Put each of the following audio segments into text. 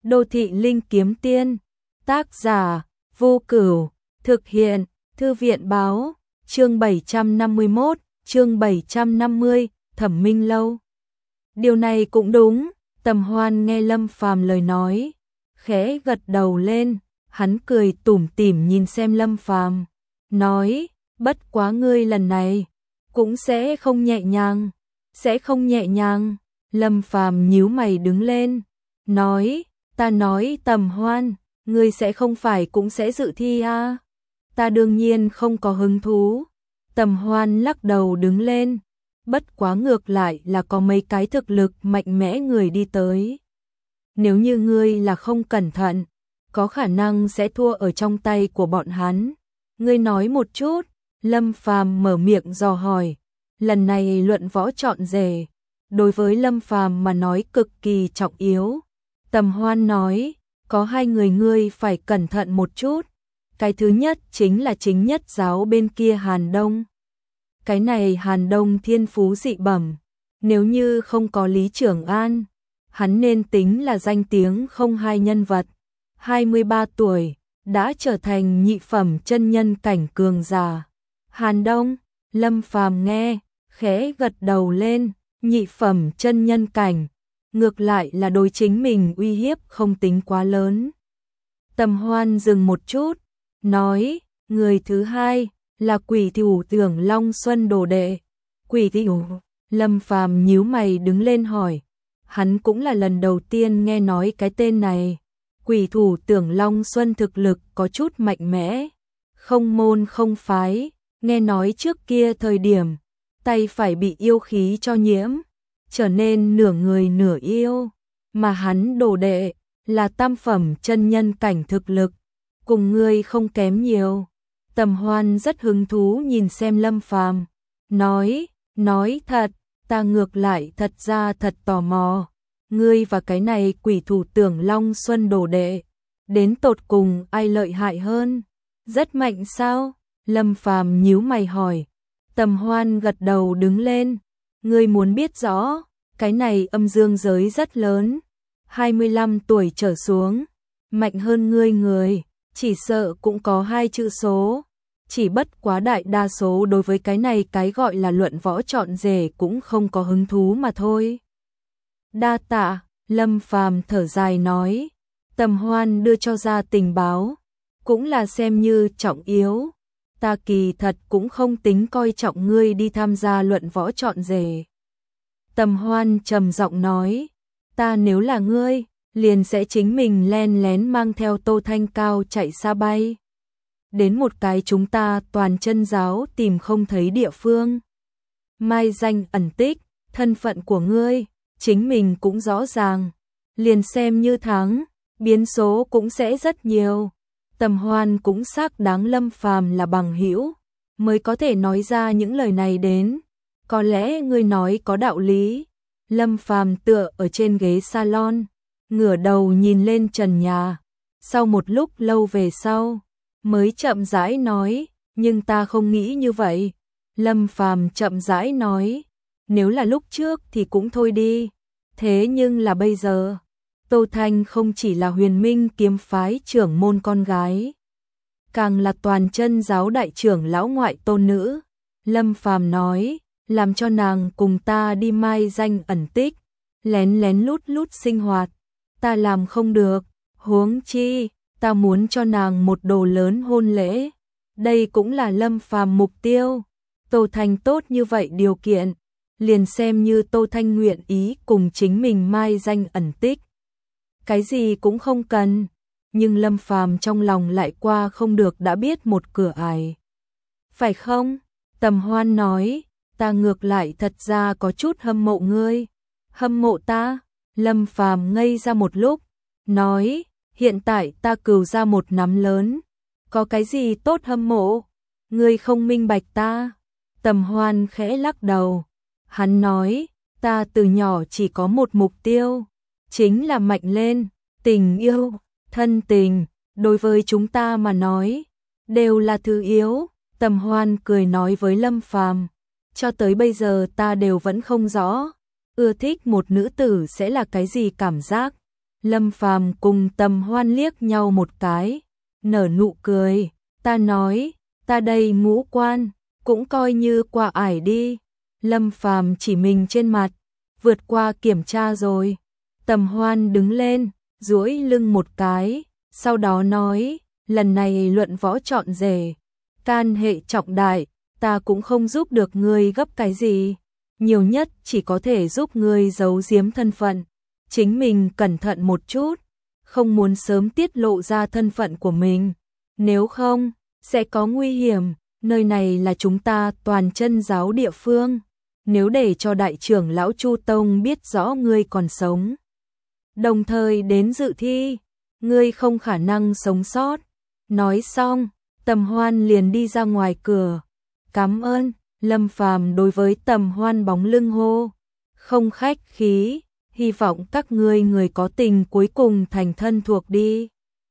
Đô thị linh kiếm tiên, tác giả, Vô Cửu, thực hiện, Thư viện báo, chương 751, chương 750, Thẩm Minh Lâu. Điều này cũng đúng, Tầm Hoan nghe Lâm Phàm lời nói, khẽ gật đầu lên, hắn cười tủm tỉm nhìn xem Lâm Phàm, nói, bất quá ngươi lần này cũng sẽ không nhẹ nhàng, Lâm Phàm nhíu mày đứng lên, nói, ta nói Tầm Hoan, ngươi sẽ không phải cũng sẽ dự thi à? Ta đương nhiên không có hứng thú. Tầm Hoan lắc đầu đứng lên, bất quá ngược lại là có mấy cái thực lực mạnh mẽ người đi tới. Nếu như ngươi là không cẩn thận, có khả năng sẽ thua ở trong tay của bọn hắn. Ngươi nói một chút, Lâm Phàm mở miệng dò hỏi. Lần này luận võ chọn rể, đối với Lâm Phàm mà nói cực kỳ trọng yếu. Tầm Hoan nói, có hai người ngươi phải cẩn thận một chút. Cái thứ nhất chính là chính nhất giáo bên kia Hàn Đông. Cái này Hàn Đông thiên phú dị bẩm, nếu như không có Lý Trường An, hắn nên tính là danh tiếng không hai nhân vật. 23 tuổi, đã trở thành nhị phẩm chân nhân cảnh cường giả. Hàn Đông, Lâm Phàm nghe, khẽ gật đầu lên, nhị phẩm chân nhân cảnh, ngược lại là đối chính mình uy hiếp không tính quá lớn. Tầm Hoan dừng một chút, nói, người thứ hai là Quỷ Thủ Tưởng Long Xuân đồ đệ. Quỷ Thủ, Lâm Phàm nhíu mày đứng lên hỏi, hắn cũng là lần đầu tiên nghe nói cái tên này. Quỷ Thủ Tưởng Long Xuân thực lực có chút mạnh mẽ, không môn không phái, nghe nói trước kia thời điểm, tay phải bị yêu khí cho nhiễm, trở nên nửa người nửa yêu, mà hắn đồ đệ là tam phẩm chân nhân cảnh thực lực, cùng ngươi không kém nhiều. Tầm Hoan rất hứng thú nhìn xem Lâm Phàm, nói thật, ta ngược lại thật ra thật tò mò, ngươi và cái này Quỷ Thủ Tưởng Long Xuân đồ đệ, đến tột cùng ai lợi hại hơn? Rất mạnh sao? Lâm Phàm nhíu mày hỏi. Tầm Hoan gật đầu đứng lên, ngươi muốn biết rõ, cái này âm dương giới rất lớn, 25 tuổi trở xuống, mạnh hơn ngươi người, chỉ sợ cũng có hai chữ số, chỉ bất quá đại đa số đối với cái này cái gọi là luận võ chọn rể cũng không có hứng thú mà thôi. Đa tạ, Lâm Phàm thở dài nói, Tầm Hoan đưa cho ra tình báo, cũng là xem như trọng yếu. Ta kỳ thật cũng không tính coi trọng ngươi đi tham gia luận võ chọn rể. Tầm Hoan trầm giọng nói, ta nếu là ngươi, liền sẽ chính mình len lén mang theo Tô Thanh Cao chạy xa bay. Đến một cái chúng ta toàn chân giáo tìm không thấy địa phương. Mai danh ẩn tích, thân phận của ngươi, chính mình cũng rõ ràng. Liền xem như thắng, biến số cũng sẽ rất nhiều. Tầm Hoan cũng xác đáng Lâm Phàm là bằng hữu, mới có thể nói ra những lời này đến. Có lẽ ngươi nói có đạo lý. Lâm Phàm tựa ở trên ghế salon, ngửa đầu nhìn lên trần nhà. Sau một lúc lâu về sau, mới chậm rãi nói, nhưng ta không nghĩ như vậy. Lâm Phàm chậm rãi nói, nếu là lúc trước thì cũng thôi đi. Thế nhưng là bây giờ, Tô Thanh không chỉ là Huyền Minh kiếm phái trưởng môn con gái, càng là toàn chân giáo đại trưởng lão ngoại tôn nữ. Lâm Phàm nói, làm cho nàng cùng ta đi mai danh ẩn tích, lén lén lút lút sinh hoạt, ta làm không được, huống chi, ta muốn cho nàng một đồ lớn hôn lễ. Đây cũng là Lâm Phàm mục tiêu. Tô Thanh tốt như vậy điều kiện, liền xem như Tô Thanh nguyện ý cùng chính mình mai danh ẩn tích, cái gì cũng không cần, nhưng Lâm Phàm trong lòng lại qua không được đã biết một cửa ải. Phải không? Tầm Hoan nói, ta ngược lại thật ra có chút hâm mộ ngươi. Hâm mộ ta? Lâm Phàm ngây ra một lúc, nói, hiện tại ta cừu ra một nắm lớn, có cái gì tốt hâm mộ? Ngươi không minh bạch ta. Tầm Hoan khẽ lắc đầu, hắn nói, ta từ nhỏ chỉ có một mục tiêu, chính là mạnh lên. Tình yêu, thân tình, đối với chúng ta mà nói, đều là thứ yếu. Tầm Hoan cười nói với Lâm Phàm, cho tới bây giờ ta đều vẫn không rõ, ưa thích một nữ tử sẽ là cái gì cảm giác. Lâm Phàm cùng Tầm Hoan liếc nhau một cái, nở nụ cười, ta nói, ta đây ngũ quan, cũng coi như qua ải đi. Lâm Phàm chỉ mình trên mặt, vượt qua kiểm tra rồi. Tầm Hoan đứng lên, duỗi lưng một cái, sau đó nói, lần này luận võ chọn rể, can hệ trọng đại, ta cũng không giúp được ngươi gấp cái gì, nhiều nhất chỉ có thể giúp ngươi giấu giếm thân phận, chính mình cẩn thận một chút, không muốn sớm tiết lộ ra thân phận của mình, nếu không, sẽ có nguy hiểm, nơi này là chúng ta toàn chân giáo địa phương, nếu để cho đại trưởng lão Chu Tông biết rõ ngươi còn sống, đồng thời đến dự thi, ngươi không khả năng sống sót. Nói xong, Tầm Hoan liền đi ra ngoài cửa. Cảm ơn, Lâm Phàm đối với Tầm Hoan bóng lưng hô, không khách khí, hy vọng các ngươi người có tình cuối cùng thành thân thuộc đi.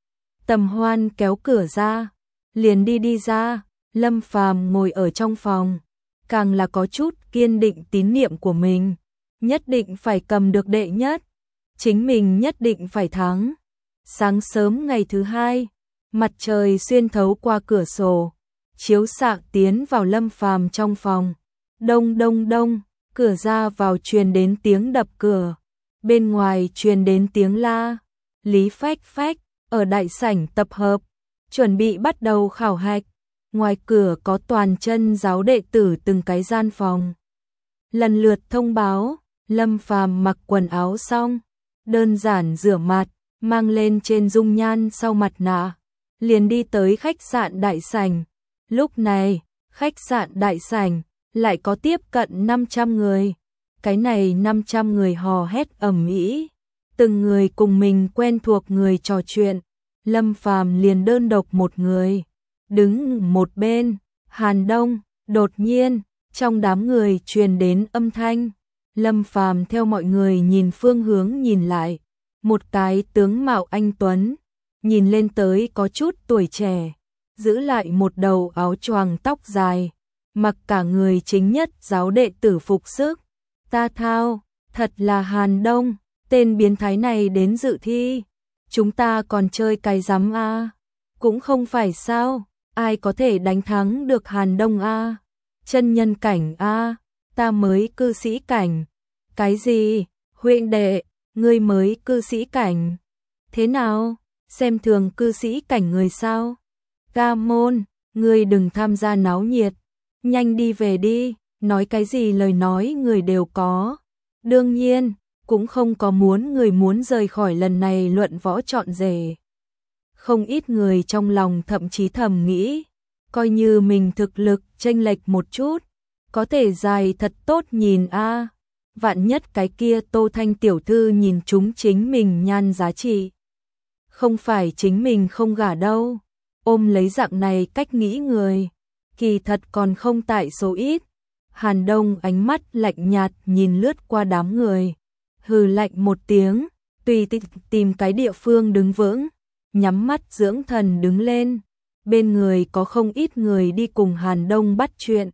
Tầm Hoan kéo cửa ra, liền đi ra, Lâm Phàm ngồi ở trong phòng, càng là có chút kiên định tín niệm của mình, nhất định phải cầm được đệ nhất, chính mình nhất định phải thắng. Sáng sớm ngày thứ hai, mặt trời xuyên thấu qua cửa sổ, chiếu xạ tiến vào Lâm Phàm trong phòng. Đông đông đông, cửa ra vào truyền đến tiếng đập cửa, bên ngoài truyền đến tiếng la. Lý Phách Phách ở đại sảnh tập hợp, chuẩn bị bắt đầu khảo hạch. Ngoài cửa có toàn chân giáo đệ tử từng cái gian phòng, lần lượt thông báo. Lâm Phàm mặc quần áo xong, đơn giản rửa mặt, mang lên trên dung nhan sau mặt nạ, liền đi tới khách sạn đại sảnh. Lúc này, khách sạn đại sảnh lại có tiếp cận 500 người. Cái này 500 người hò hét ầm ĩ, từng người cùng mình quen thuộc người trò chuyện. Lâm Phàm liền đơn độc một người, đứng một bên. Hàn Đông, đột nhiên, trong đám người truyền đến âm thanh. Lâm Phàm theo mọi người nhìn phương hướng nhìn lại, một cái tướng mạo anh tuấn, nhìn lên tới có chút tuổi trẻ, giữ lại một đầu áo choàng tóc dài, mặc cả người chính nhất giáo đệ tử phục sức. Ta thao, thật là Hàn Đông, tên biến thái này đến dự thi, chúng ta còn chơi cái rắm a? Cũng không phải sao, ai có thể đánh thắng được Hàn Đông a? Chân nhân cảnh a, ta mới cư sĩ cảnh. Cái gì? Huynh đệ, ngươi mới cư sĩ cảnh? Thế nào? Xem thường cư sĩ cảnh người sao? Ca môn, ngươi đừng tham gia náo nhiệt, nhanh đi về đi, nói cái gì lời nói người đều có. Đương nhiên, cũng không có người muốn rời khỏi lần này luận võ chọn rể. Không ít người trong lòng thậm chí thầm nghĩ, coi như mình thực lực chênh lệch một chút, có thể dài thật tốt nhìn a. Vạn nhất cái kia Tô Thanh tiểu thư nhìn chúng chính mình nhan giá trị, không phải chính mình không gả đâu. Ôm lấy dạng này cách nghĩ người, kỳ thật còn không tại số ít. Hàn Đông ánh mắt lạnh nhạt nhìn lướt qua đám người, hừ lạnh một tiếng, tùy tìm cái địa phương đứng vững, nhắm mắt dưỡng thần đứng lên. Bên người có không ít người đi cùng Hàn Đông bắt chuyện.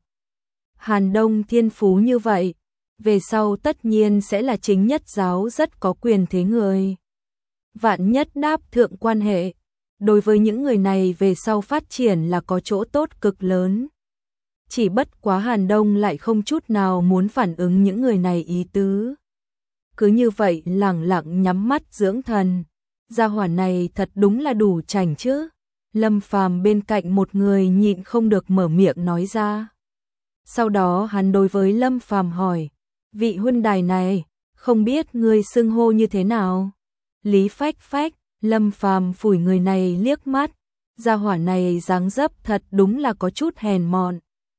Hàn Đông thiên phú như vậy, về sau tất nhiên sẽ là chính nhất giáo rất có quyền thế người. Vạn nhất đáp thượng quan hệ, đối với những người này về sau phát triển là có chỗ tốt cực lớn. Chỉ bất quá Hàn Đông lại không chút nào muốn phản ứng những người này ý tứ. Cứ như vậy lẳng lặng nhắm mắt dưỡng thần. Gia hỏa này thật đúng là đủ chảnh chứ. Lâm Phàm bên cạnh một người nhịn không được mở miệng nói ra. Sau đó hắn đối với Lâm Phàm hỏi, vị huynh đài này, không biết ngươi xưng hô như thế nào? Lý Phách Phách. Lâm Phàm phủi người này liếc mắt, gia hỏa này dáng dấp thật đúng là có chút hèn mọn.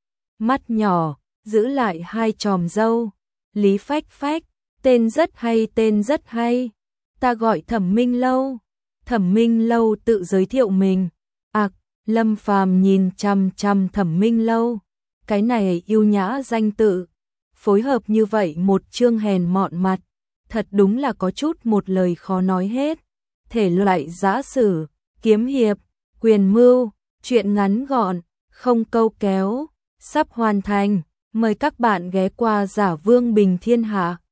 Mắt nhỏ, giữ lại hai chòm râu. Lý Phách Phách, tên rất hay, tên rất hay. Ta gọi Thẩm Minh Lâu. Thẩm Minh Lâu tự giới thiệu mình. Lâm Phàm nhìn chằm chằm Thẩm Minh Lâu. Cái này yêu nhã danh tự, phối hợp như vậy một chương hèn mọn mặt, thật đúng là có chút một lời khó nói hết. Thể loại giã sử, kiếm hiệp, quyền mưu, truyện ngắn gọn, không câu kéo, sắp hoàn thành. Mời các bạn ghé qua Giả Vương Bình Thiên Hạ.